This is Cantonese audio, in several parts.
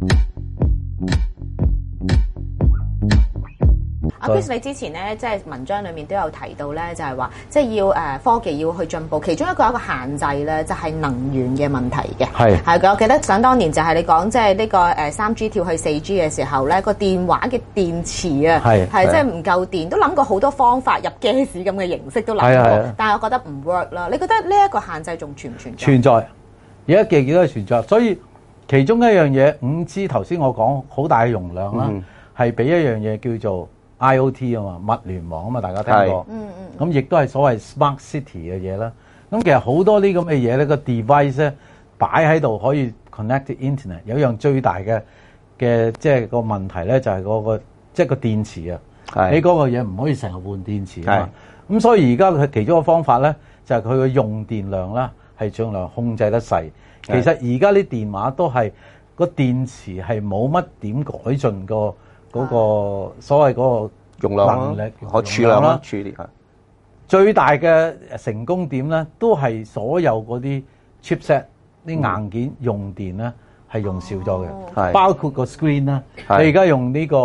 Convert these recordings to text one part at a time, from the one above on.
阿 Chris，你之前咧即係文章裏面都有提到咧，就係話即係要科技要去進步，其中一個限制咧就係能源嘅問題嘅。係嘅，我記得想當年就係你講即係呢個3G 跳去4G 嘅時候咧，個電話嘅電池啊係即係唔夠電，都諗過好多方法入 gas 咁嘅形式都諗過，但係我覺得唔 work 啦。你覺得呢一個限制仲存唔存在？存在， 而家記都係存在。所以其中一樣嘢5G 頭先我講好大嘅容量啦，係俾一樣嘢叫做IoT 啊嘛，物聯網啊嘛，大家聽過。咁亦都係所謂 smart city 嘅嘢啦。咁其實好多啲咁嘅嘢咧，個 device 咧擺喺度可以 connect to internet。有一樣最大嘅即係個問題咧，就係嗰個即係個電池啊。你嗰個嘢唔可以成日換電池啊嘛。咁所以而家佢其中一個方法咧，就係佢嘅用電量啦，係盡量控制得細。其實而家啲電話都係個電池係冇乜點改進過。嗰個所謂嗰個容量能力可儲量啦，儲電係最大嘅成功點咧，都係所有嗰啲 chipset 啲硬件用電咧係用少咗嘅，包括個 screen 啦。你而家用呢個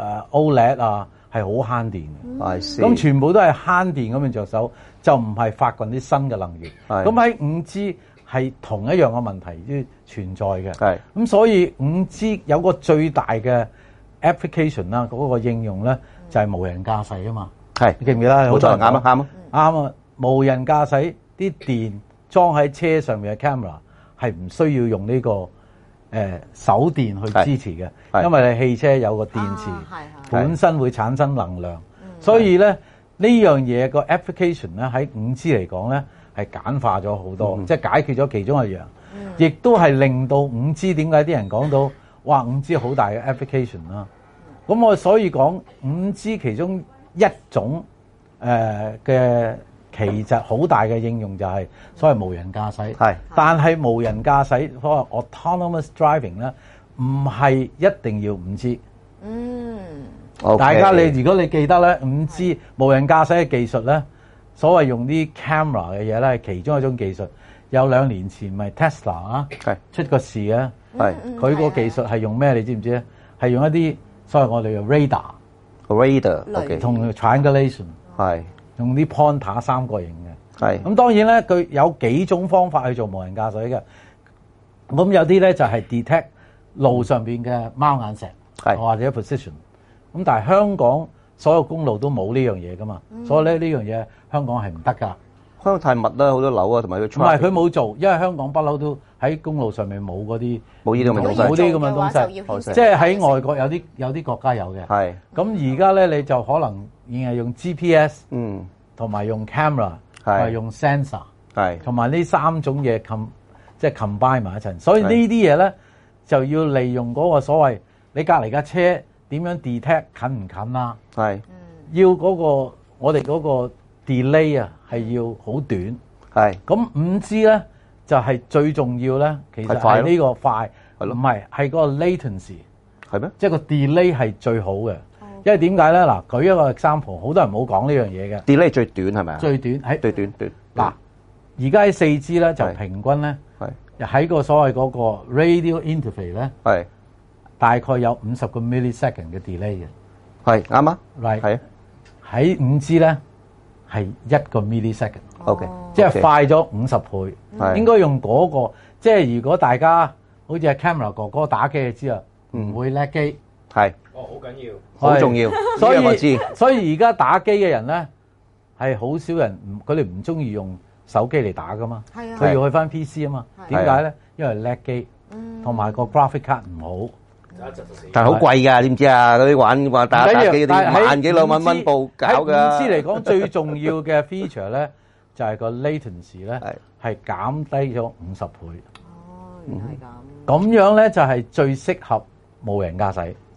OLED 啊，係好慳電嘅。咁全部都係慳電咁樣着手，就唔係發掘啲新嘅能源。咁喺5G 係同一樣嘅問題都存在嘅。咁所以5G 有個最大嘅application 啦，嗰個應用咧就係無人駕駛啊嘛，你記唔記得？ 冇錯，啱啊！無人駕駛啲電裝喺車上面嘅 camera 係唔需要用呢個手電去支持嘅，因為你汽車有個電池本身會產生能量，所以咧呢樣嘢個 application 咧喺5G 嚟講咧係簡化咗好多，即係解決咗其中一樣，亦都係令到5G 點解啲人講到哇5G 好大嘅 application 啦，咁我所以講5G 其中一種嘅其實好大嘅應用就係所謂無人駕駛，但係無人駕駛所謂 autonomous driving 咧，唔係一定要5G。大家如果你記得咧，5G 無人駕駛嘅技術咧，所謂用啲 camera 嘅嘢咧，係其中一種技術。有2年前咪 Tesla 啊，出個事啊。佢個技術係用咩？你知唔知咧？係用一啲所謂我哋嘅 radar 同 triangulation， 用啲 pointer 三角形嘅。咁當然咧，佢有幾種方法去做無人駕駛嘅。咁有啲咧就係 detect 路上邊嘅貓眼石或者 position。咁但係香港所有公路都冇呢樣嘢噶嘛，所以咧呢樣嘢香港係唔得㗎。 香港太密啦，好多樓啊，同埋佢唔係佢冇做，因為香港不嬲都喺公路上面冇嗰啲冇呢啲咁嘅東西， 冇啲咁嘅東西，即係喺外國有啲國家有嘅。咁而家咧你就可能已係用 GPS， 同埋用 camera， 同埋用 sensor， 同埋呢3種嘢即係 combine 埋一齊。所以呢啲嘢咧就要利用嗰個所謂你隔離架車點樣 detect 近唔近啊？要嗰個我哋嗰個 delay 啊係要好短，咁5G 咧就係最重要咧，其實係呢個快，唔係嗰個 latency， 係咩？即係個 delay 係最好嘅，因為點解咧？嗱，舉一個 example， 好多人冇講呢樣嘢嘅 delay 最短係咪啊？ 最短喺最短。 嗱，而家喺4G 咧就平均咧喺個所謂嗰個 radio interface 咧大概有50個 millisecond 嘅 delay 嘅， 啱啊， 係喺5G 咧。係1個 millisecond， 即係快咗50倍。應該用嗰個，即係如果大家好似係 camera 哥哥打機就知啦，唔會叻機。 好緊要，好重要。 所以而家打機嘅人咧係好少人，佢哋唔中意用手機嚟打噶嘛，佢要去翻 PC 啊嘛。點解咧？因為叻機，同埋個 graphic card 唔好。 但係好貴㗎，知唔知啊？嗰啲玩打機嗰啲萬幾2萬蚊部搞㗎。 喺5G嚟講，最重要嘅 feature 咧，就係個 latency 咧係減低咗50倍。 原來係咁。 咁樣咧就係最適合無人駕駛。